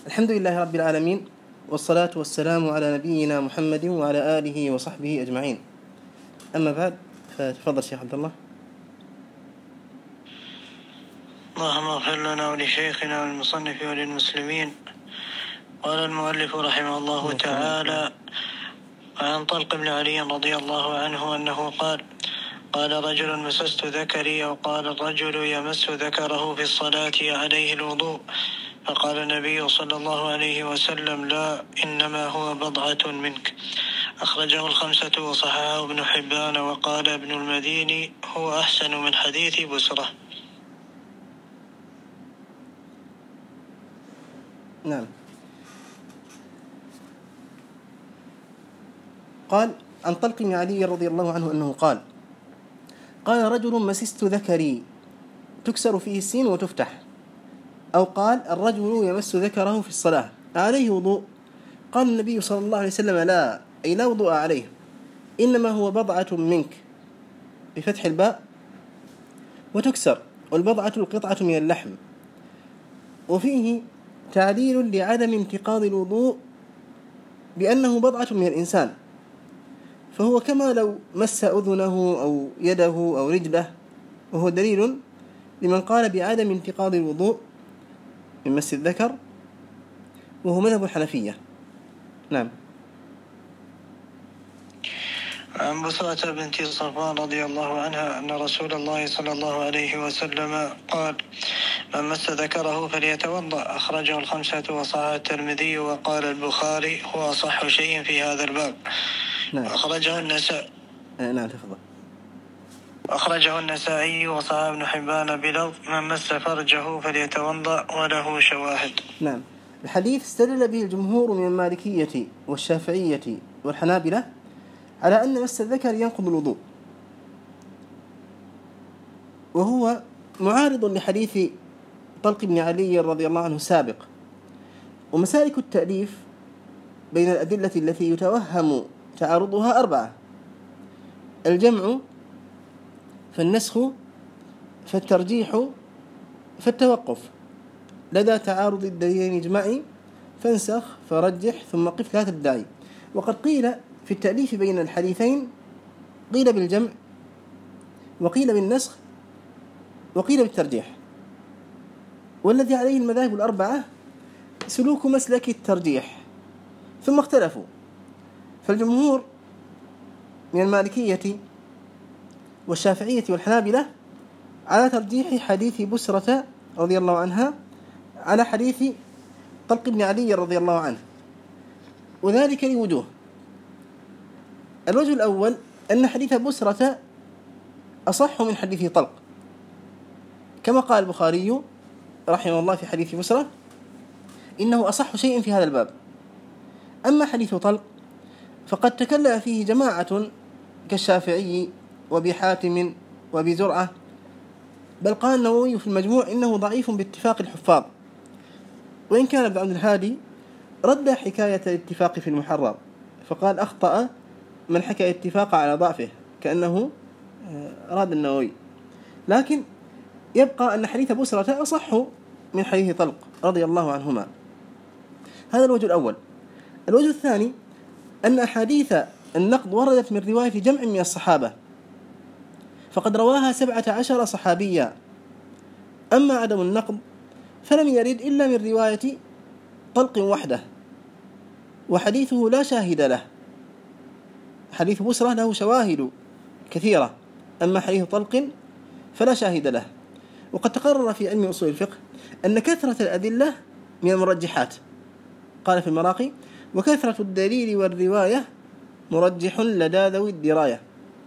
الحمد لله رب العالمين، والصلاة والسلام على نبينا محمد وعلى آله وصحبه أجمعين. أما بعد، فتفضل شيخ عبد الله. اللهم اغفر لنا ولشيخنا والمصنف وللمسلمين. قال المؤلف رحمه الله تعالى: عن طلق بن علي رضي الله عنه أنه قال رجل: مسست ذكري، وقال الرجل يمس ذكره في الصلاة عليه الوضوء؟ فقال النبي صلى الله عليه وسلم: لا، إنما هو بضعة منك. أخرجه الخمسة وصححه ابن حبان، وقال ابن المديني: هو أحسن من حديث بسرة. نعم. قال عن طلق بن علي رضي الله عنه أنه قال رجل: مسست ذكري، تكسر فيه السين وتفتح. أو قال الرجل يمس ذكره في الصلاة عليه وضوء؟ قال النبي صلى الله عليه وسلم: لا، أي لا وضوء عليه، إنما هو بضعة منك، بفتح الباء وتكسر، والبضعة القطعة من اللحم. وفيه تعليل لعدم انتقاض الوضوء بأنه بضعة من الإنسان، فهو كما لو مس أذنه أو يده أو رجله، وهو دليل لمن قال بعدم انتقاض الوضوء من مس الذكر، وهو مذهب الحنفية. نعم. عن بسرة بنت صفوان رضي الله عنها أن رسول الله صلى الله عليه وسلم قال: من مس ذكره فليتوضأ. أخرجه الخمسة وصححه الترمذي، وقال البخاري: هو أصح شيء في هذا الباب. نعم. أخرجه النسائي. نعم، تفضل. أخرجه النسائي وصححه ابن حبان بلفظ: من مس فرجه فليتوضأ، وله شواهد. نعم. الحديث استدل به الجمهور من المالكية والشافعية والحنابلة على أن مس الذكر ينقض الوضوء، وهو معارض لحديث طلق بن علي رضي الله عنه السابق. ومسالك التأليف بين الأدلة التي يتوهم تعارضها 4: الجمع، فالنسخ، فالترجيح، فالتوقف. لدى تعارض الدليلين اجمعي، فانسخ فرجح ثم قف لا تدعي. وقد قيل في التأليف بين الحديثين، قيل بالجمع، وقيل بالنسخ، وقيل بالترجيح. والذي عليه المذاهب 4 سلوك مسلك الترجيح، ثم اختلفوا. فالجمهور من المالكية والشافعية والحنابلة على ترجيح حديث بسرة رضي الله عنها على حديث طلق بن علي رضي الله عنه، وذلك لوجوه. الوجه الأول أن حديث بسرة أصح من حديث طلق، كما قال البخاري رحمه الله في حديث بسرة: إنه أصح شيء في هذا الباب. أما حديث طلق فقد تكلم فيه جماعة كالشافعي وابي حاتم وابي زرعة، بل قال النووي في المجموع إنه ضعيف باتفاق الحفاظ، وإن كان ابن عبد الهادي رد حكاية الاتفاق في المحرر، فقال: أخطأ من حكى الاتفاق على ضعفه، كأنه أراد النووي. لكن يبقى أن حديث بسرة أصح من حديث طلق رضي الله عنهما. هذا الوجه الأول. الوجه الثاني أن أحاديث النقض وردت من رواية جمع من الصحابة، فقد رواها 17 صحابيا. أما عدم النقض فلم يرد إلا من رواية طلق وحده، وحديثه لا شاهد له. حديث بسرة له شواهد كثيرة، أما حديث طلق فلا شاهد له. وقد تقرر في علم أصول الفقه أن كثرة الأدلة من المرجحات. قال في المراقي: وكثرة الدليل والرواية مرجح لدى ذوي الدراية.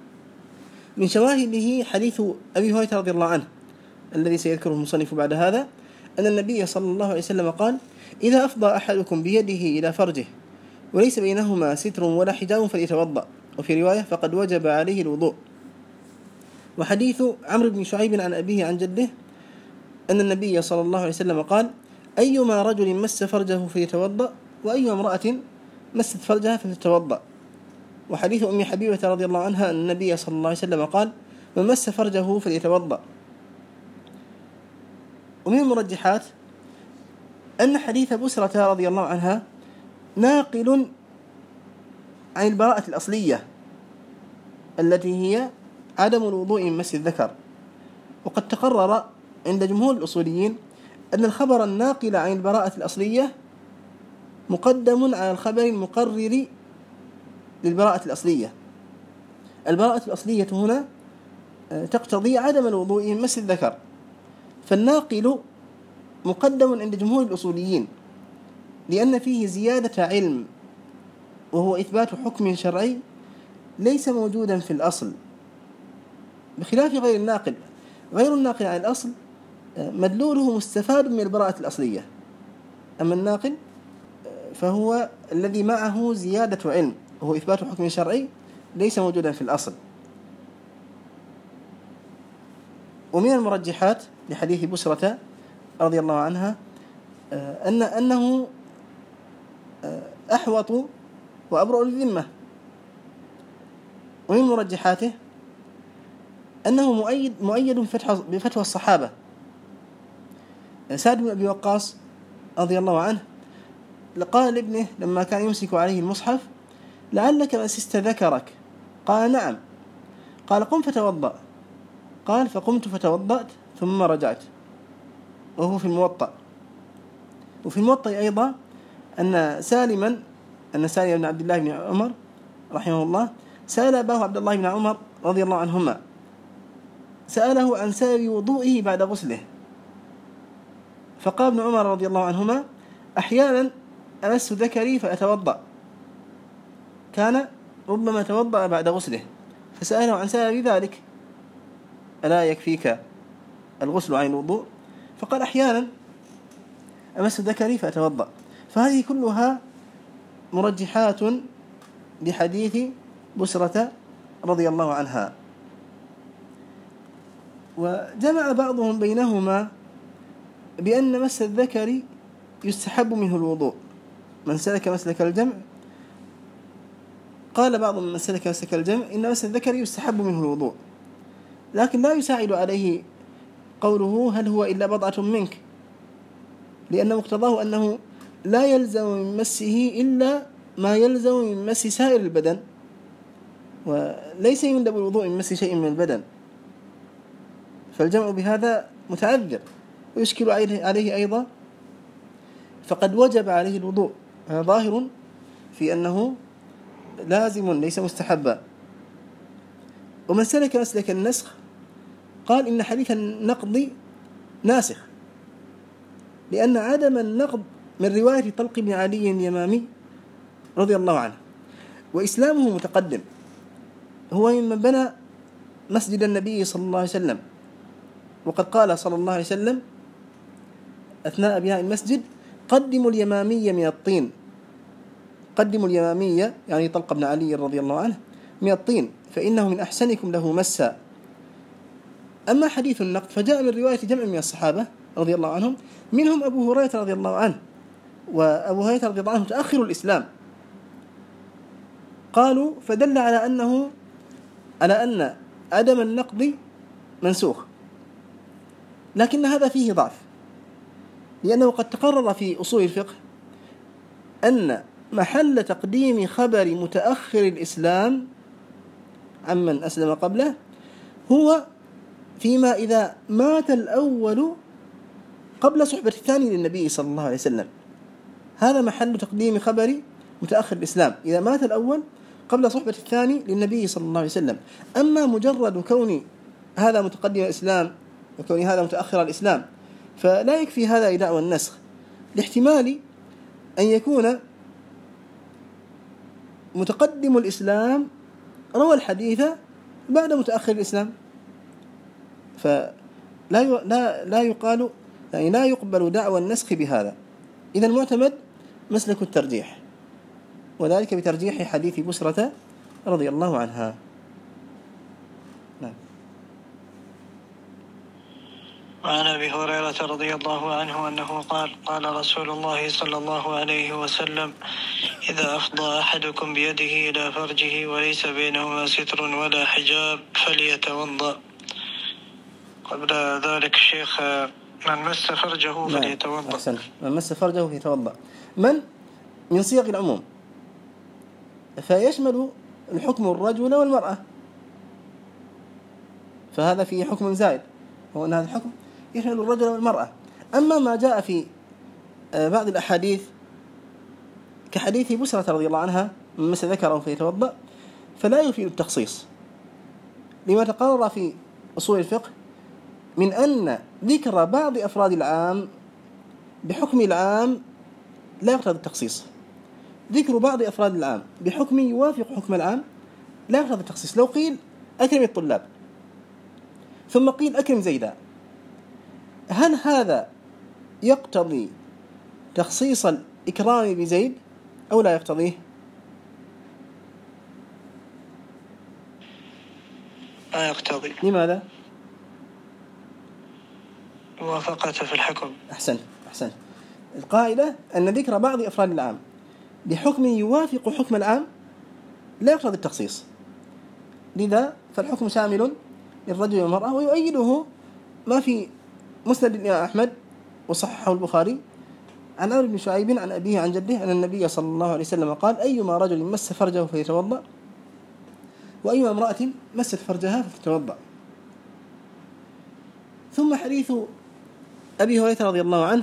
من شواهده حديث أبي هريرة رضي الله عنه الذي سيذكره المصنف بعد هذا، أن النبي صلى الله عليه وسلم قال: إذا أفضى أحدكم بيده إلى فرجه وليس بينهما ستر ولا حجاب فليتوضأ. وفي رواية: فقد وجب عليه الوضوء. وحديث عمرو بن شعيب عن أبيه عن جده أن النبي صلى الله عليه وسلم قال: أيما رجل مس فرجه فليتوضأ، وأي امرأة مست فرجها فلتتوضأ. وحديث أم حبيبة رضي الله عنها أن النبي صلى الله عليه وسلم قال: من مس فرجه فليتوضأ. ومن المرجحات أن حديث بسرة رضي الله عنها ناقل عن البراءة الأصلية التي هي عدم الوضوء من مس الذكر. وقد تقرر عند جمهور الأصوليين أن الخبر الناقل عن البراءة الأصلية مقدم على الخبر المقرر للبراءة الأصلية. البراءة الأصلية هنا تقتضي عدم الوضوء من مس الذكر، فالناقل مقدم عند جمهور الأصوليين لأن فيه زيادة علم وهو إثبات حكم شرعي ليس موجودا في الأصل، بخلاف غير الناقل. غير الناقل عن الأصل مدلوله مستفاد من البراءة الأصلية، أما الناقل فهو الذي معه زيادة علم وهو إثبات حكم شرعي ليس موجودا في الأصل. ومن المرجحات لحديث بسرة رضي الله عنها أنه أحوط وأبرأ للذمة. ومن مرجحاته أنه مؤيد بفتوى الصحابة. سعد بن أبي وقاص رضي الله عنه قال لابنه لما كان يمسك عليه المصحف: لعلك مسست ذكرك؟ قال: نعم. قال: قم فتوضأ. قال: فقمت فتوضأت ثم رجعت. وهو في الموطأ. وفي الموطأ أيضا أن سالم بن عبد الله بن عمر رحمه الله سأل أباه عبد الله بن عمر رضي الله عنهما، سأله عن سبب وضوئه بعد غسله، فقال ابن عمر رضي الله عنهما: أحيانا أمس ذكري فأتوضأ، كان ربما توضأ بعد غسله، فسأله عن سبب ذلك: ألا يكفيك الغسل عن الوضوء؟ فقال: أحيانا أمس ذكري فأتوضأ. فهذه كلها مرجحات لحديث بسرة رضي الله عنها. وجمع بعضهم بينهما بأن مس الذكر يستحب منه الوضوء. من سلك مسلك الجمع، قال بعض من سلك مسلك الجمع إن مس الذكر يستحب منه الوضوء، لكن لا يساعد عليه قوله: هل هو إلا بضعة منك، لأن مقتضاه أنه لا يلزم من مسه إلا ما يلزم من مس سائر البدن، وليس يندب الوضوء من مس شيء من البدن، فالجمع بهذا متعذر ويشكل عليه أيضا، فقد وجب عليه الوضوء. هذا ظاهر في أنه لازم ليس مستحبا. ومن سلك مسلك النسخ قال إن حديث النقض ناسخ، لأن عدم النقض من رواية طلق بن علي اليمامي رضي الله عنه، وإسلامه متقدم، هو ممن بنى مسجد النبي صلى الله عليه وسلم، وقد قال صلى الله عليه وسلم أثناء بناء المسجد: قدموا اليمامية من الطين. قدموا اليمامية يعني طلق بن علي رضي الله عنه من الطين، فإنه من أحسنكم له مسا. أما حديث النقد فجاء من رواية جمع من الصحابة رضي الله عنهم، منهم أبو هريرة رضي الله عنه، وأبو هريرة رضي الله عنه متأخر الإسلام. قالوا فدل على أن عدم النقض منسوخ، لكن هذا فيه ضعف، لأنه قد تقرر في أصول الفقه أن محل تقديم خبر متأخر الإسلام عمن أسلم قبله هو فيما إذا مات الأول قبل صحبة الثاني للنبي صلى الله عليه وسلم. هذا محل تقديم خبر متأخر الإسلام، إذا مات الأول قبل صحبة الثاني للنبي صلى الله عليه وسلم. أما مجرد كون هذا متقدم الإسلام وكون هذا متأخر الإسلام فلا يكفي هذا إدعاء النسخ، لاحتمال أن يكون متقدم الإسلام روى الحديث بعد متأخر الإسلام، فلا يقال يعني لا يقبل دعوى النسخ بهذا. إذا المعتمد مسلك الترجيح، وذلك بترجيح حديث بسرة رضي الله عنها. نعم. وعن أبي هريرة رضي الله عنه أنه قال رسول الله صلى الله عليه وسلم: إذا أفضى أحدكم بيده إلى فرجه وليس بينهما ستر ولا حجاب فليتوضأ. قبل ذلك الشيخ من مس فرجه فليتوضأ. أحسن، من مس فرجه فليتوضأ. من صيغ العموم، فيشمل الحكم الرجل والمرأة، فهذا فيه حكم زائد، هو أن هذا الحكم يشمل الرجل والمرأة. أما ما جاء في بعض الأحاديث كحديث بسرة رضي الله عنها من مس ذكره فيتوضأ، فلا يفيد التخصيص، لما تقرر في أصول الفقه من أن ذكر بعض أفراد العام بحكم العام لا يقتضي التخصيص. ذكر بعض أفراد العام بحكم يوافق حكم العام لا يقتضي التخصيص. لو قيل أكرم الطلاب ثم قيل أكرم زيدا، هل هذا يقتضي تخصيص الإكرام بزيد أو لا يقتضيه؟ لا يقتضي. لماذا؟ موافقته في الحكم. أحسن. القاعدة أن ذكر بعض أفراد العام بحكم يوافق حكم العام لا يقتضي التخصيص، لذا فالحكم شامل للرجل والمرأة. ويؤيده ما في مسند الإمام أحمد وصححه البخاري عن عمرو بن شعيب عن أبيه عن جده أن النبي صلى الله عليه وسلم قال: أيما رجل مس فرجه فليتوضأ، وأيما امرأة مست فرجها فلتتوضأ. ثم حديث أبي هريرة رضي الله عنه،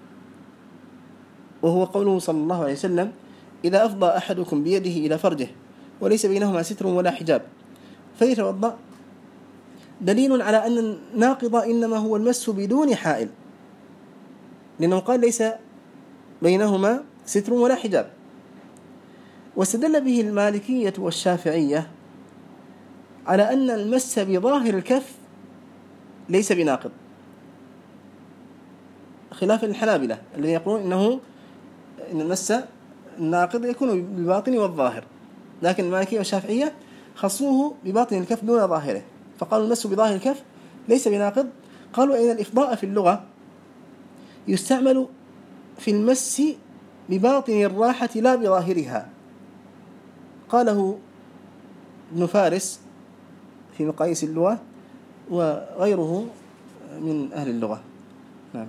وهو قوله صلى الله عليه وسلم: إذا أفضى أحدكم بيده إلى فرجه وليس بينهما ستر ولا حجاب فليتوضأ، دليل على أن الناقض إنما هو المس بدون حائل، لأنه قال ليس بينهما ستر ولا حجاب. واستدل به المالكية والشافعية على أن المس بظاهر الكف ليس بناقض، خلافا للحنابلة الذين يقولون إن المس الناقض يكون بالباطن والظاهر، لكن المالكية والشافعية خصوه بباطن الكف دون ظاهره، فقالوا المس بظاهر الكف ليس بناقض. قالوا إن الإفضاء في اللغة يستعمل في المس بباطن الراحة لا بظاهرها، قاله ابن فارس في مقاييس اللغة وغيره من أهل اللغة. نعم.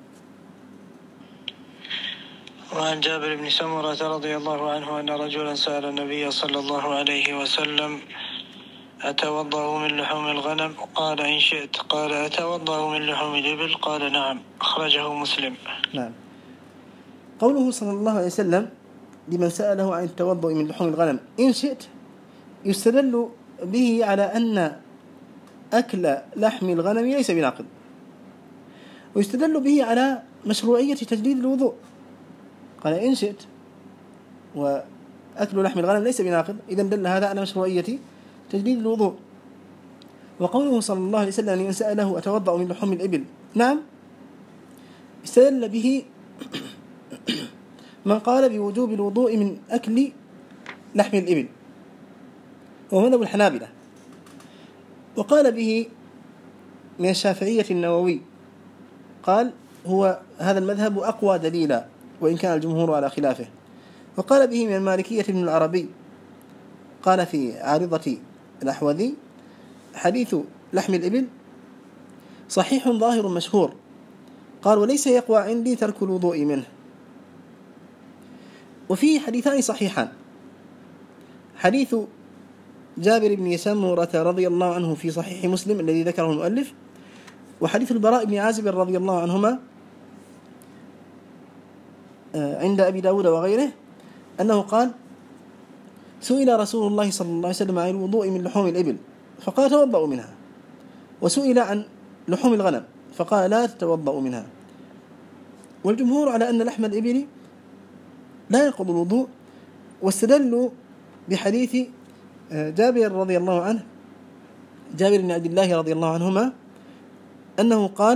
وعن جابر بن سمرة رضي الله عنه أن رجلا سأل النبي صلى الله عليه وسلم: أتوضأ من لحوم الغنم؟ قال: إن شئت. قال: أتوضأ من لحوم الإبل؟ قال: نعم. أخرجه مسلم. نعم. قوله صلى الله عليه وسلم لمن سأله عن التوضؤ من لحوم الغنم إن شئت يستدل به على أن أكل لحم الغنم ليس بناقض، ويستدل به على مشروعية تجديد الوضوء. قال إن شئت وأكل لحم الغنم ليس بناقض، إذن دل هذا على مشروعية تجديد الوضوء. وقوله صلى الله عليه وسلم لمن سأله أتوضأ من لحوم الإبل نعم، استدل به من قال بوجوب الوضوء من أكل لحم الإبل وهو مذهب الحنابلة، وقال به من الشافعية النووي، قال هو هذا المذهب أقوى دليلا وإن كان الجمهور على خلافه. وقال به من المالكية ابن العربي، قال في عارضة الأحوذي: حديث لحم الإبل صحيح ظاهر مشهور، قال وليس يقوى عندي ترك الوضوء منه. وفيه حديثان صحيحان: حديث جابر بن سمرة رضي الله عنه في صحيح مسلم الذي ذكره المؤلف، وحديث البراء بن عازب رضي الله عنهما عند أبي داود وغيره أنه قال: سئل رسول الله صلى الله عليه وسلم عن الوضوء من لحوم الإبل فقال: توضأوا منها. وسئل عن لحوم الغنم فقال: لا تتوضأوا منها. والجمهور على أن لحم الإبل لا ينقض الوضوء، واستدلوا بحديث جابر رضي الله عنه، جابر بن عبد الله رضي الله عنهما، أنه قال: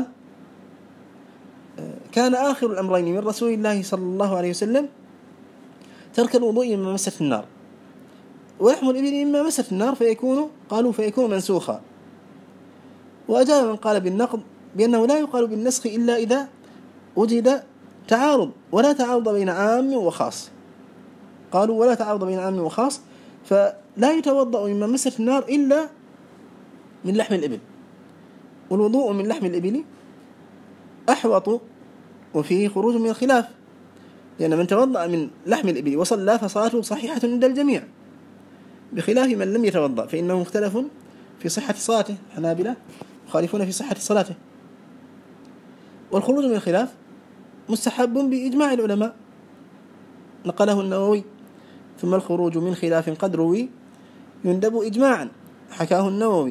كان آخر الأمرين من رسول الله صلى الله عليه وسلم ترك الوضوء مما مست النار، ولحم الإبل مما مست النار فيكون منسوخا. وأجاب من قال بالنقض بأنه لا يقال بالنسخ إلا إذا وجد تعارض، ولا تعارض بين عام وخاص. قالوا ولا تعارض بين عام وخاص، فلا يتوضأ مما مست النار إلا من لحم الإبل. والوضوء من لحم الإبل أحوط وفيه خروج من الخلاف، لأن من توضأ من لحم الإبل وصلى فصلاته صحيحة عند الجميع، بخلاف من لم يتوضأ فإنه مختلف في صحة صلاته، حنابلة مخالفون في صحة صلاته. والخروج من الخلاف مستحب بإجماع العلماء، نقله النووي. ثم الخروج من خلاف قد روي يندب إجماعا، حكاه النووي.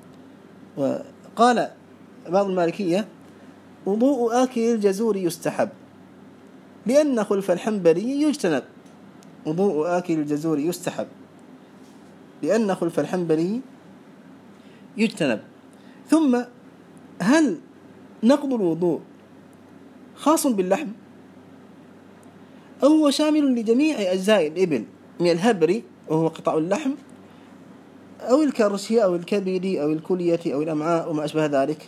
وقال بعض المالكية: وضوء آكل الجزور يستحب لأن خلف الحنبلي يجتنب. وضوء آكل الجزور يستحب لأن خلف الحنبلي يجتنب. ثم هل نقض الوضوء خاص باللحم أو هو شامل لجميع أجزاء الإبل من الهبر وهو قطع اللحم أو الكرش أو الكبد أو الكلية أو الأمعاء وما أشبه ذلك؟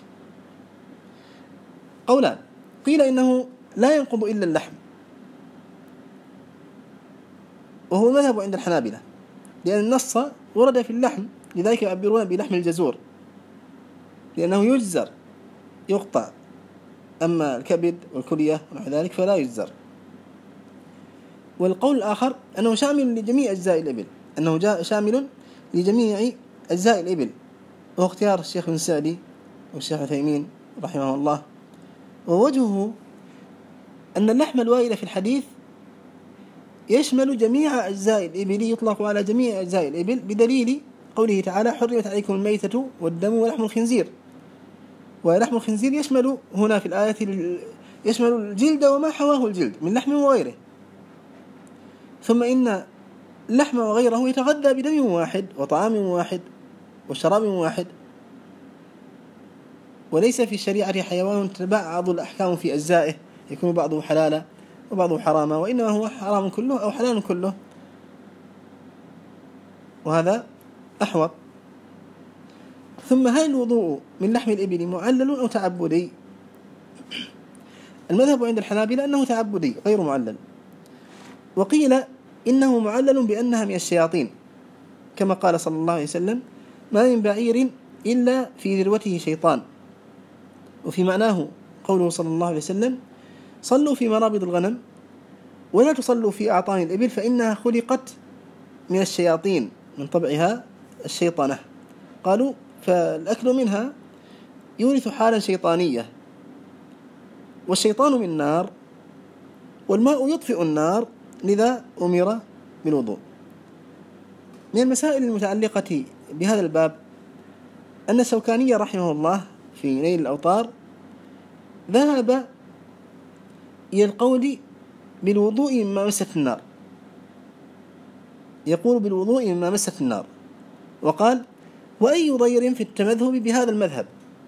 قولان: قيل إنه لا ينقض إلا اللحم، وهو مذهب عند الحنابلة، لأن النص ورد في اللحم، لذلك يعبرون بلحم الجزور لأنه يجزر يقطع، أما الكبد والكلية ونحو ذلك فلا يجزر. والقول الآخر أنه شامل لجميع أجزاء الإبل، أنه شامل لجميع أجزاء الإبل، وهو اختيار الشيخ بن سعدي والشيخ عثيمين رحمه الله. ووجهه أن اللحم الوارد في الحديث يشمل جميع أجزاء الإبل، يطلق على جميع أجزاء الإبل بدليل قوله تعالى: حرمت عليكم الميتة والدم ولحم الخنزير. ولحم الخنزير يشمل هنا في الآية يشمل الجلد وما حواه الجلد من لحم وغيره. ثم إن اللحم وغيره يتغذى بدم واحد وطعام واحد وشراب واحد، وليس في الشريعة حيوان تتبعض الأحكام في أجزائه يكون بعضه حلالا وبعضه حراما، وإنما هو حرام كله أو حلال كله، وهذا أحوط. ثم هل الوضوء من لحم الإبل معلل أو تعبدي؟ المذهب عند الحنابلة أنه تعبدي غير معلل، وقيل إنه معلل بأنها من الشياطين، كما قال صلى الله عليه وسلم: ما من بعير إلا في ذروته شيطان. وفي معناه قوله صلى الله عليه وسلم: صلوا في مرابض الغنم ولا تصلوا في أعطان الإبل فإنها خلقت من الشياطين من طبعها الشيطانة. قالوا: فالأكل منها يورث حالا شيطانية، والشيطان من نار والماء يطفئ النار، لذا أمر بالوضوء. من المسائل المتعلقة بهذا الباب أن الشوكاني رحمه الله في نيل الأوطار ذهب إلى القول بالوضوء مما مست النار، يقول بالوضوء مما مست النار، وقال: وأي ضير في التمذهب بهذا المذهب؟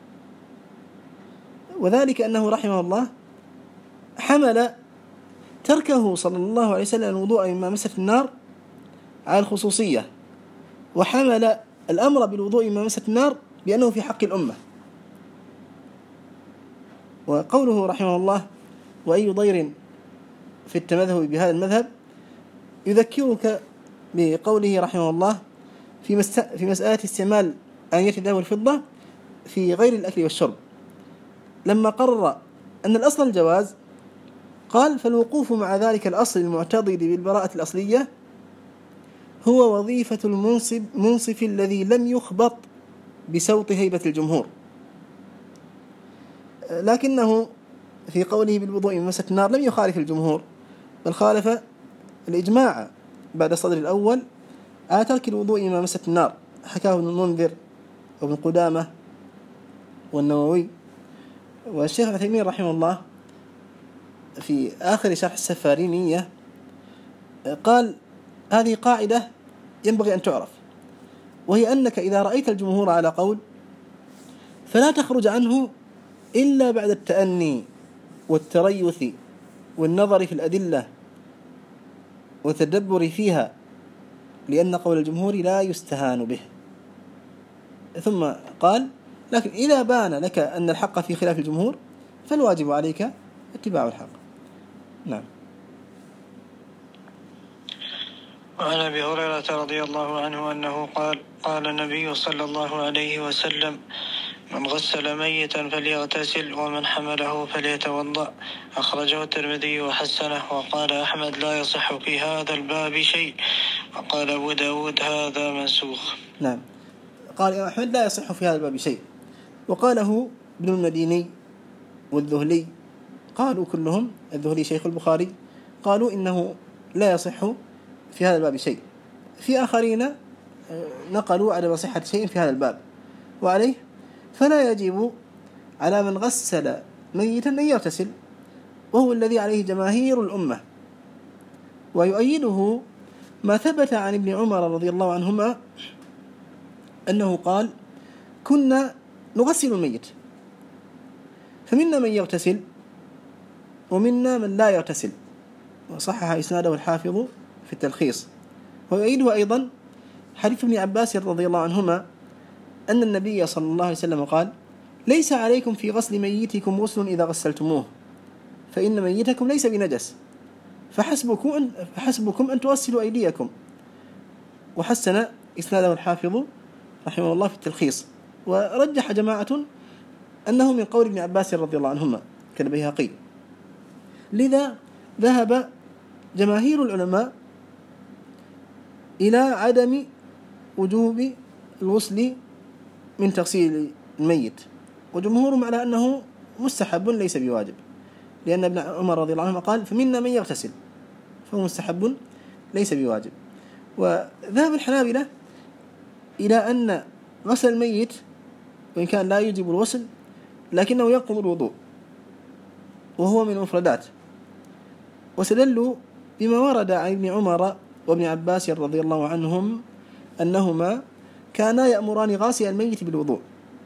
وذلك أنه رحمه الله حمل تركه صلى الله عليه وسلم الوضوء مما مست النار على الخصوصية، وحمل الأمر بالوضوء مما مست النار بأنه في حق الأمة. وقوله رحمه الله: وأي ضير في التمذهب بهذا المذهب يذكرك بقوله رحمه الله في مسألة استعمال آنية الذهب والفضة في غير الأكل والشرب، لما قرر أن الأصل الجواز قال: فالوقوف مع ذلك الأصل المعتضد بالبراءة الأصلية هو وظيفة المنصف الذي لم يخبط بسوط هيبة الجمهور. لكنه في قوله بالوضوء من مسة النار لم يخالف الجمهور، بل خالف الإجماع بعد الصدر الأول على ترك الوضوء من مسة النار، حكاه ابن المنذر وابن قدامة والنووي. والشيخ عثيمين رحمه الله في آخر شرح السفارينية قال: هذه قاعدة ينبغي أن تعرف، وهي أنك إذا رأيت الجمهور على قول فلا تخرج عنه إلا بعد التأني والتريث والنظر في الأدلة والتدبر فيها، لأن قول الجمهور لا يستهان به. ثم قال: لكن إذا بان لك أن الحق في خلاف الجمهور فالواجب عليك اتباع الحق. نعم. وعن أبي هريرة رضي الله عنه أنه قال: قال النبي صلى الله عليه وسلم: من غسل ميتا فليغتسل ومن حمله فليتوضأ. أخرجه الترمذي وحسنه، وقال أحمد لا يصح في هذا الباب شيء، وقال أبو داود هذا منسوخ. نعم، قال يا أحمد لا يصح في هذا الباب شيء، وقاله ابن المديني والذهلي، قالوا كلهم، الذهلي شيخ البخاري، قالوا إنه لا يصح في هذا الباب شيء. في آخرين نقلوا عدم صحة شيء في هذا الباب، وعليه فلا يجب على من غسل ميتا أن يغتسل، وهو الذي عليه جماهير الأمة. ويؤيده ما ثبت عن ابن عمر رضي الله عنهما أنه قال كنا نغسل الميت، فمنا من يغتسل ومنا من لا يغتسل، وصحح إسناده الحافظ في التلخيص. ويؤيده أيضا حديث ابن عباس رضي الله عنهما أن النبي صلى الله عليه وسلم قال ليس عليكم في غسل ميتكم غسل إذا غسلتموه، فإن ميتكم ليس بنجس، فحسبكم أن تغسلوا أيديكم. وحسن إسناده الحافظ رحمه الله في التلخيص. ورجح جماعة أنه من قول ابن عباس رضي الله عنهما كالبيهقي. لذا ذهب جماهير العلماء إلى عدم وجوب الغسل من تغسيل الميت، وجمهورهم على أنه مستحب ليس بواجب، لأن ابن عمر رضي الله عنه قال فمنا من يغتسل، فهو مستحب ليس بواجب. وذهب الحنابلة إلى أن غسل الميت وإن كان لا يجب الغسل لكنه ينقض الوضوء، وهو من المفردات، واستدلوا بما ورد عن ابن عمر وابن عباس رضي الله عنهم أنهما كانا يأمران غاسل الميت بالوضوء.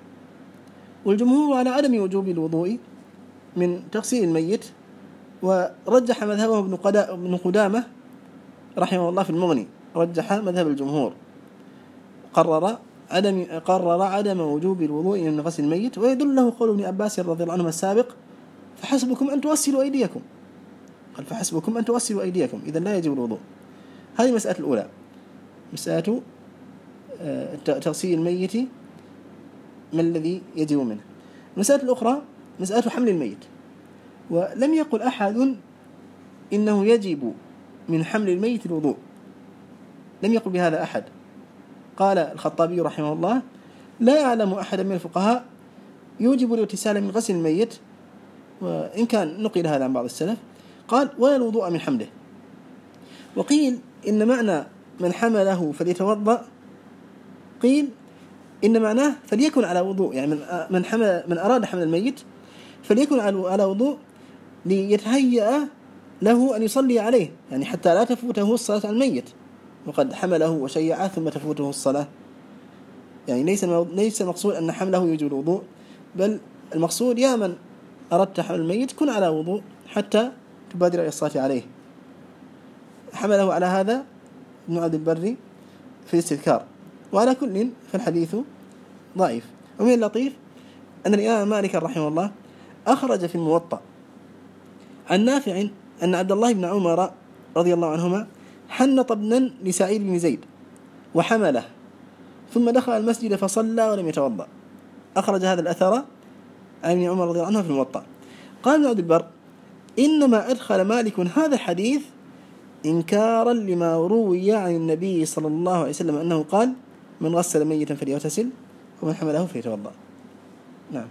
والجمهور على عدم وجوب الوضوء من تغسيل الميت، ورجح مذهبه ابن قدامة رحمه الله في المغني، رجح مذهب الجمهور، قرر عدم وجوب الوضوء من غسل الميت. ويدل له قول ابن عباس رضي الله عنهما السابق فحسبكم أن تغسلوا أيديكم، قال فحسبكم أن تغسلوا أيديكم، إذن لا يجب الوضوء. هذه مسألة الأولى، مسألة تغسيل الميت ما الذي يجب منه. المسألة الأخرى مسألة حمل الميت، ولم يقل أحد إنه يجب من حمل الميت الوضوء، لم يقل بهذا أحد. قال الخطابي رحمه الله لا أعلم أحدا من الفقهاء يوجب الاغتسال من غسل الميت، وإن كان نقل هذا عن بعض السلف، قال ولا الوضوء من حمله. وقيل إن معنى من حمله فليتوضأ، قيل إن معناه فليكن على وضوء، يعني من أراد حمل الميت فليكن على وضوء ليتهيأ له أن يصلي عليه، يعني حتى لا تفوته الصلاة على الميت وقد حمله وشيعه ثم تفوته الصلاة. يعني ليس المقصود أن حمله يوجب الوضوء، بل المقصود يا من أردت حمل الميت كن على وضوء حتى تبادر إلى الصلاة عليه. حمله على هذا ابن عبد البر في الاستذكار. وعلى كل فالحديث ضعيف. ومن اللطيف أن الإمام مالك رحمه الله أخرج في الموطأ عن نافع أن عبد الله بن عمر رضي الله عنهما حنط ابنا لسعيد بن زيد وحمله ثم دخل المسجد فصلى ولم يتوضأ. أخرج هذا الأثر عن ابن عمر رضي الله عنه في الموطأ. قال ابن عبد البر إنما أدخل مالك هذا الحديث إنكارا لما روي عن النبي صلى الله عليه وسلم أنه قال من غسل ميتا فليغتسل ومن حمله فليتوضأ. نعم.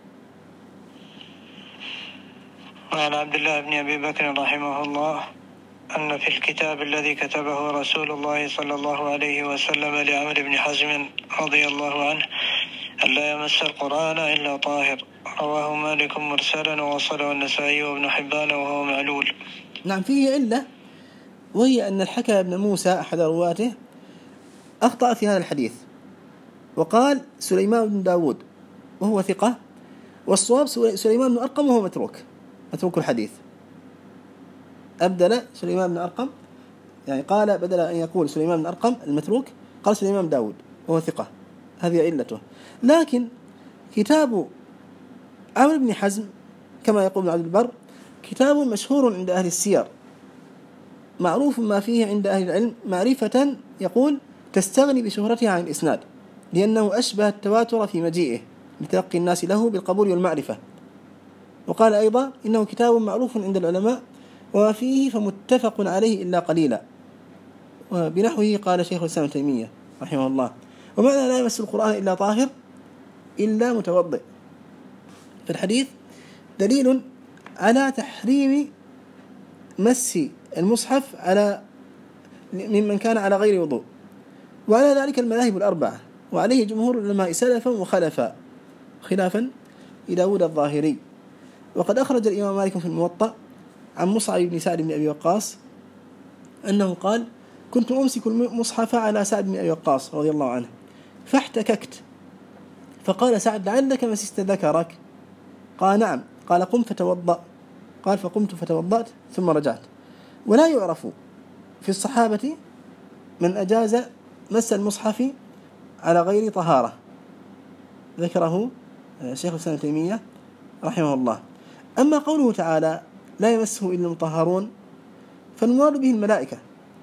وعن عبد الله بن أبي بكر رحمه الله أن في الكتاب الذي كتبه رسول الله صلى الله عليه وسلم لعمرو بن حزم رضي الله عنه ألا يمس القرآن إلا طاهر. رواه مالك مرسلا ووصله النسائي وابن حبان وهو معلول. نعم، فيه علة، وهي أن الحكم بن موسى أحد رواته أخطأ في هذا الحديث، وقال سليمان بن داود وهو ثقة، والصواب سليمان بن أرقم وهو متروك الحديث. أبدل سليمان بن أرقم، يعني قال بدل أن يقول سليمان بن أرقم المتروك قال سليمان بن داود وهو ثقة، هذه علته. لكن كتاب عمرو بن حزم كما يقول ابن عبد البر كتاب مشهور عند أهل السير، معروف ما فيه عند أهل العلم معرفة يقول تستغني بشهرتها عن الإسناد، لأنه أشبه التواتر في مجيئه لتلقي الناس له بالقبول والمعرفة. وقال أيضا إنه كتاب معروف عند العلماء وما فيه فمتفق عليه إلا قليلا. وبنحوه قال شيخ الإسلام ابن تيمية رحمه الله. ومعنى لا يمس القرآن إلا طاهر إلا متوضئ، فالحديث دليل على تحريم مس المصحف على ممن كان على غير وضوء، وعلى ذلك المذاهب الأربعة، وعليه جمهور العلماء سلفا وخلفا خلافا لداود الظاهري. وقد أخرج الإمام مالك في الموطأ عن مصعب بن سعد بن أبي وقاص أنه قال: كنت أمسك المصحف على سعد بن أبي وقاص رضي الله عنه فاحتككت، فقال سعد: لعلك مسست ذكرك؟ قال: نعم. قال: قم فتوضأ. قال: فقمت فتوضأت ثم رجعت. ولا يعرف في الصحابة من أجاز مس المصحف على غير طهارة، ذكره شيخ الإسلام ابن تيمية رحمه الله. أما قوله تعالى: لا يمسه إلا المطهرون، فالمراد به الملائكة،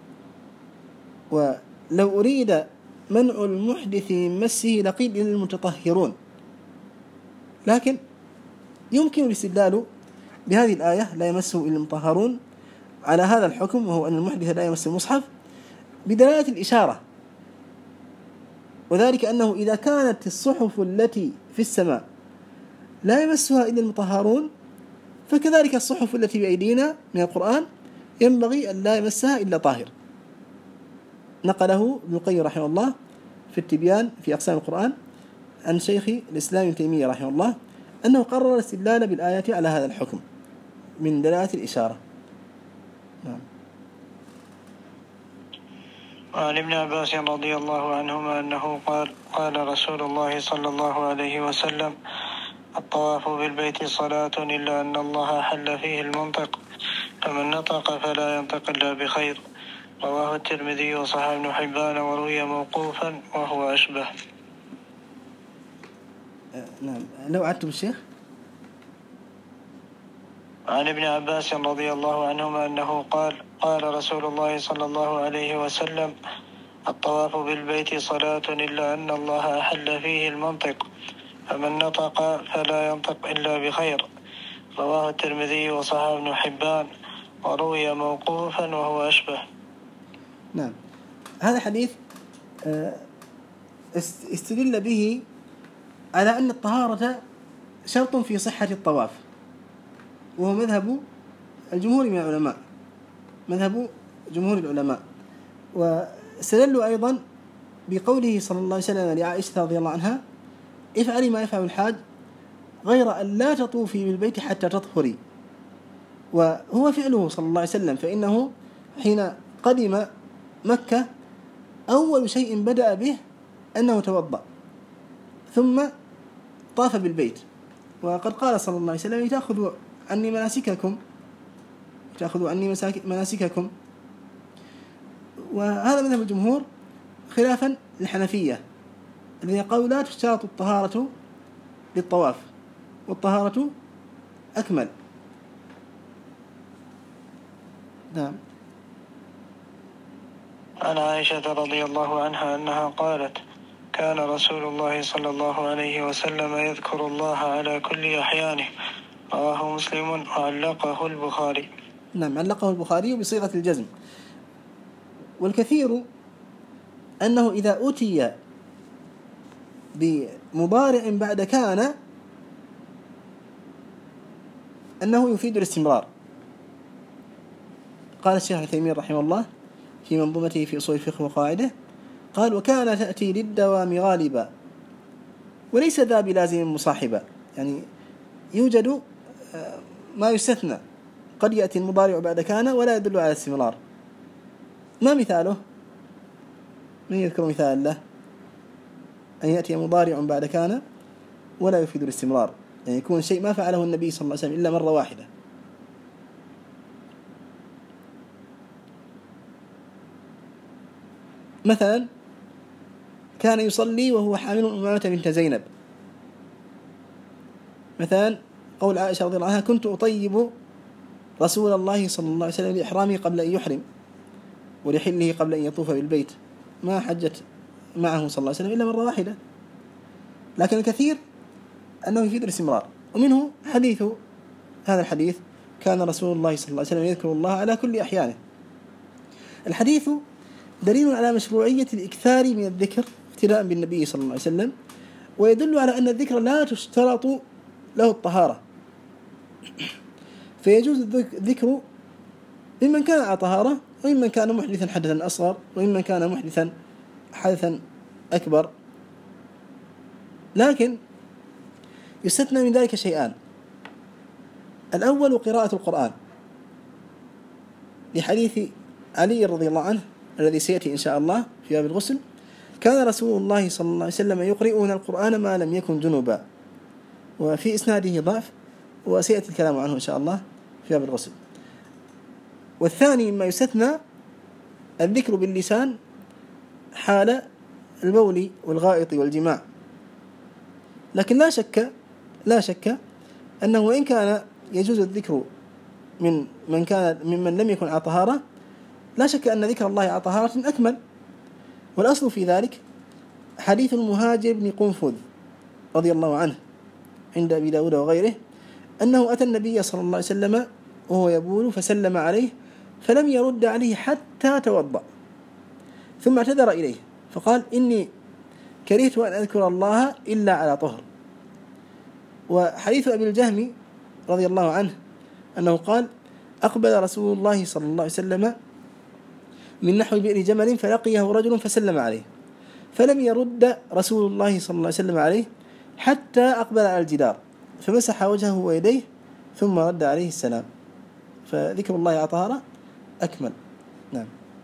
ولو أريد منع المحدث من مسه لقيل إلا المتطهرون، لكن يمكن الاستدلال بهذه الآية لا يمسه إلا المطهرون على هذا الحكم، وهو أن المحدث لا يمس المصحف، بدلالة الإشارة، وذلك أنه إذا كانت الصحف التي في السماء لا يمسها إلا المطهرون، فكذلك الصحف التي بأيدينا من القرآن ينبغي أن لا يمسها إلا طاهر. نقله ابن القيم رحمه الله في التبيان في أقسام القرآن عن شيخ الإسلام ابن تيمية رحمه الله أنه قرر الاستدلال بالآيات على هذا الحكم من دلالة الإشارة. نعم. وعن ابن عباس رضي الله عنهما أنه قال رسول الله صلى الله عليه وسلم: الطواف بالبيت صلاة إلا أن الله حل فيه المنطق، فمن نطق فلا ينطق إلا بخير. رواه الترمذي وصححه ابن حبان، وروي موقوفا وهو أشبه. نعم. لو عدتم الشيخ. عن ابن عباس رضي الله عنهما أنه قال رسول الله صلى الله عليه وسلم: الطواف بالبيت صلاة إلا أن الله أحل فيه المنطق، فمن نطق فلا ينطق إلا بخير. رواه الترمذي وصححه ابن حبان، وروي موقوفا وهو أشبه. نعم. هذا حديث استدل به على أن الطهارة شرط في صحة الطواف، وهو مذهب الجمهور من العلماء، مذهب جمهور العلماء. واستدلوا أيضا بقوله صلى الله عليه وسلم لعائشة رضي الله عنها: افعلي ما يفعل الحاج غير أن لا تطوفي بالبيت حتى تطهري. وهو فعله صلى الله عليه وسلم، فإنه حين قدم مكة أول شيء بدأ به أنه توضأ ثم طاف بالبيت. وقد قال صلى الله عليه وسلم: تأخذوا عني مناسككم. وهذا مذهب الجمهور خلافا للحنفية الذين قالوا لا تشترط الطهارة للطواف، والطهارة أكمل. نعم. عن عائشة رضي الله عنها أنها قالت: كان رسول الله صلى الله عليه وسلم يذكر الله على كل أحيانه. رواه مسلم وعلقه البخاري. نعم، علقه البخاري بصيغة الجزم. والكثير أنه إذا أتي بمضارع بعد كان أنه يفيد الاستمرار. قال الشيخ ابن تيمية رحمه الله في منظومته في أصول الفقه وقواعده، قال: وكان تأتي للدوام غالبا وليس ذا بلازم مصاحبا. يعني يوجد ما يستثنى، قد يأتي المضارع بعد كان ولا يدل على الاستمرار. ما مثاله؟ من يذكر مثال له؟ أن يأتي مضارع بعد كان ولا يفيد الاستمرار، يعني يكون شيء ما فعله النبي صلى الله عليه وسلم إلا مرة واحدة. مثلا كان يصلي وهو حامل أمامة بنت زينب. مثلا قول عائشة رضي الله عنها: كنت أطيب رسول الله صلى الله عليه وسلم لإحرامه قبل أن يحرم ولحله قبل أن يطوف بالبيت. ما حجت معه صلى الله عليه وسلم إلا مرة واحدة. لكن الكثير أنه يفيد الاستمرار. ومنه حديث هذا الحديث: كان رسول الله صلى الله عليه وسلم يذكر الله على كل أحيانه. الحديث دليل على مشروعية الإكثار من الذكر ابتداء بالنبي صلى الله عليه وسلم، ويدل على أن الذكر لا تشترط له الطهارة، فيجوز الذكر ممن كان على طهارة، وممن كان محدثا حدثا أصغر، وممن كان محدثا حدثا أكبر. لكن يستثنى من ذلك شيئان: الأول قراءة القرآن، لحديث علي رضي الله عنه الذي سيأتي إن شاء الله في باب الغسل: كان رسول الله صلى الله عليه وسلم يقرئنا القرآن ما لم يكن جنبا. وفي إسناده ضعف، وسيأتي الكلام عنه إن شاء الله في باب الغسل. والثاني مما يستثنى الذكر باللسان حال البول والغائط والجماع. لكن لا شك أنه وإن كان يجوز الذكر ممن لم يكن على طهارة، لا شك أن ذكر الله على طهارة أكمل. والأصل في ذلك حديث المهاجر بن قنفذ رضي الله عنه عند أبي داود وغيره، أنه أتى النبي صلى الله عليه وسلم وهو يبول فسلم عليه فلم يرد عليه حتى توضأ، ثم اعتذر إليه فقال: إني كرهت أن أذكر الله إلا على طهر. وحديث أبي الجهم رضي الله عنه أنه قال: أقبل رسول الله صلى الله عليه وسلم من نحو بئر جمل فلقيه رجل فسلم عليه، فلم يرد رسول الله صلى الله عليه وسلم عليه حتى أقبل على الجدار فمسح وجهه ويديه ثم رد عليه السلام. فذكر الله على طهارة أكمل. نعم.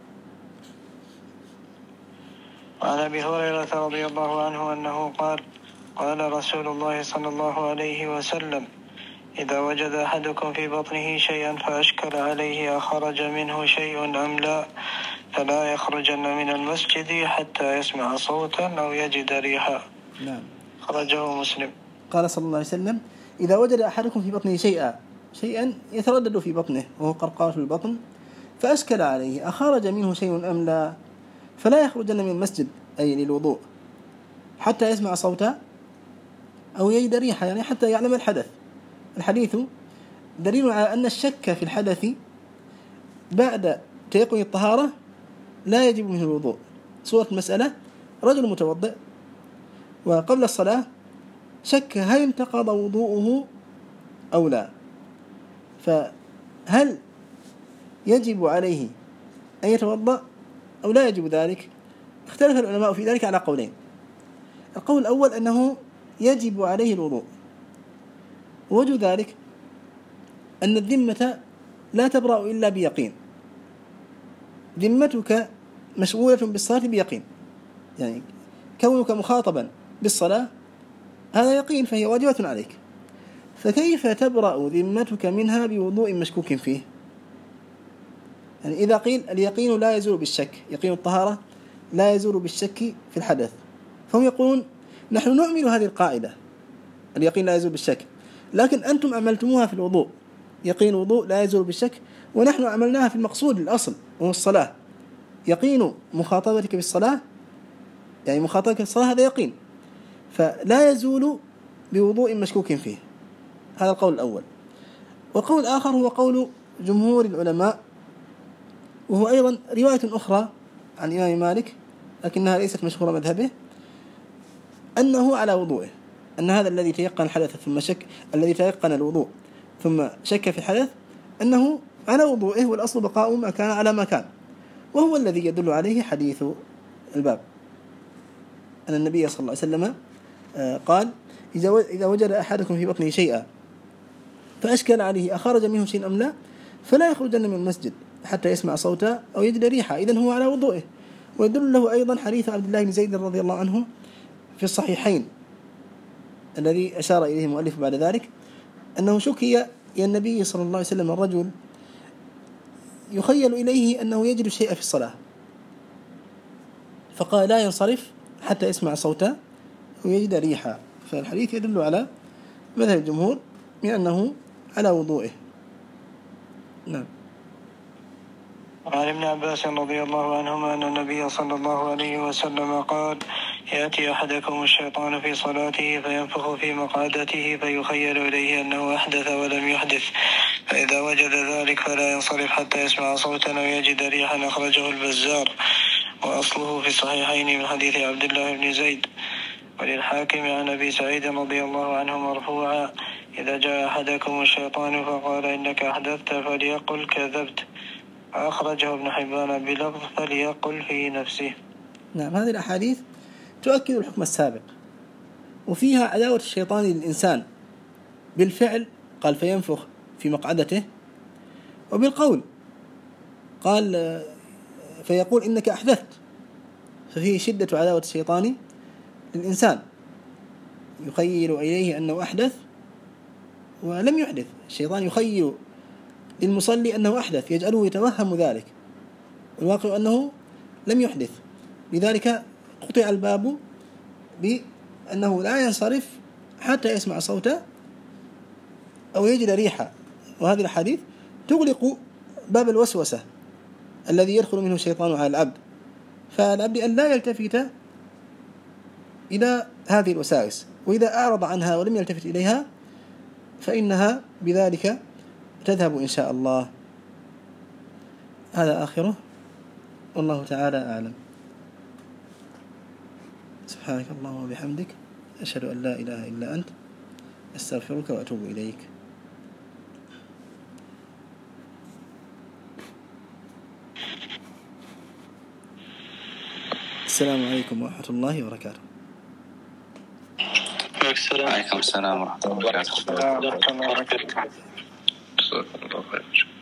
وعن أبي هريرة رضي الله عنه أنه قال: قال رسول الله صلى الله عليه وسلم: إذا وجد أحدكم في بطنه شيئا فأشكل عليه أخرج منه شيء أم لا فلا يخرجن من المسجد حتى يسمع صوتا أو يجد ريحا. نعم. خرجه مسلم. قال صلى الله عليه وسلم: إذا وجد أحدكم في بطنه شيئا يتردد في بطنه وهو قرقار في البطن فأشكل عليه أخرج منه شيء أم لا فلا يخرجن من المسجد، أي للوضوء، حتى يسمع صوتا أو يجد ريحا، يعني حتى يعلم الحدث. الحديث دليل على أن الشك في الحدث بعد تيقن الطهارة لا يجب منه الوضوء. صورة المسألة: رجل متوضئ وقبل الصلاة شك هل انتقض وضوءه أو لا، فهل يجب عليه أن يتوضأ أو لا يجب ذلك؟ اختلف العلماء في ذلك على قولين. القول الأول أنه يجب عليه الوضوء، ووجه ذلك أن الذمة لا تبرأ إلا بيقين. ذمتك مشغولة بالصلاة بيقين، يعني كونك مخاطبا بالصلاة هذا يقين فهي واجبة عليك، فكيف تبرأ ذمتك منها بوضوء مشكوك فيه؟ يعني إذا قيل اليقين لا يزول بالشك، يقين الطهارة لا يزول بالشك في الحدث، فهم يقولون نحن نؤمن هذه القاعدة، اليقين لا يزول بالشك، لكن أنتم عملتموها في الوضوء، يقين الوضوء لا يزول بالشك، ونحن عملناها في المقصود الأصل وهو الصلاة. يقين مخاطبتك بالصلاة، يعني مخاطبتك بالصلاة هذا يقين، فلا يزول بوضوء مشكوك فيه. هذا القول الأول. والقول الآخر هو قول جمهور العلماء، وهو أيضا رواية أخرى عن الإمام مالك لكنها ليست مشهورة مذهبه، أنه على وضوءه، أن هذا الذي تيقن الحدث ثم شك، الذي تيقن الوضوء ثم شك في الحدث أنه على وضوءه، والأصل بقاء ما كان على ما كان، وهو الذي يدل عليه حديث الباب أن النبي صلى الله عليه وسلم قال: إذا وجد أحدكم في بطنه شيئا فأشكل عليه أخرج منه شيء أم لا فلا يخرجن من المسجد حتى يسمع صوتا أو يجد ريحا. إذن هو على وضوئه. ويدل له أيضا حديث عبد الله بن زيد رضي الله عنه في الصحيحين الذي أشار إليه المؤلف بعد ذلك، أنه شكي إلى النبي صلى الله عليه وسلم الرجل يخيل إليه أنه يجد شيئا في الصلاة، فقال: لا ينصرف حتى يسمع صوتا ويجد ريحا. فالحديث يدل على مذهب الجمهور من أنه على وضوئه. نعم. وعن ابن عباس رضي الله عنهما أن النبي صلى الله عليه وسلم قال: يأتي أحدكم الشيطان في صلاته فينفخ في مقعدته فيخيل إليه أنه أحدث ولم يحدث، فإذا وجد ذلك فلا ينصرف حتى يسمع صوتا أو يجد ريحا. أخرجه البزار وأصله في الصحيحين من حديث عبد الله بن زيد. وللحاكم عن أبي سعيد رضي الله عنه مرفوعا: إذا جاء أحدكم الشيطان فقال إنك أحدثت فليقل كذبت. أخرجه ابن حبان بلفظ فليقل في نفسه. نعم، هذه الأحاديث تؤكد الحكم السابق، وفيها عداوة الشيطان للإنسان بالفعل، قال فينفخ في مقعدته، وبالقول قال فيقول إنك أحدثت، ففيه شدة عداوة الشيطان للإنسان، يخيل إليه أنه أحدث ولم يحدث. الشيطان يخيل للمصلي أنه أحدث، يجعله يتوهم ذلك، والواقع أنه لم يحدث. لذلك قطع الباب بأنه لا ينصرف حتى يسمع صوتا أو يجد ريحا. وهذه الحديث تغلق باب الوسوسة الذي يدخل منه الشيطان على العبد، فالعبد أن لا يلتفت إلى هذه الوسائس، وإذا أعرض عنها ولم يلتفت إليها فإنها بذلك تذهب إن شاء الله. هذا آخره، والله تعالى أعلم. سبحانك اللهم وبحمدك، أشهد أن لا إله إلا أنت، أستغفرك وأتوب إليك. السلام عليكم ورحمة الله وبركاته. عليكم السلام ورحمة الله وبركاته.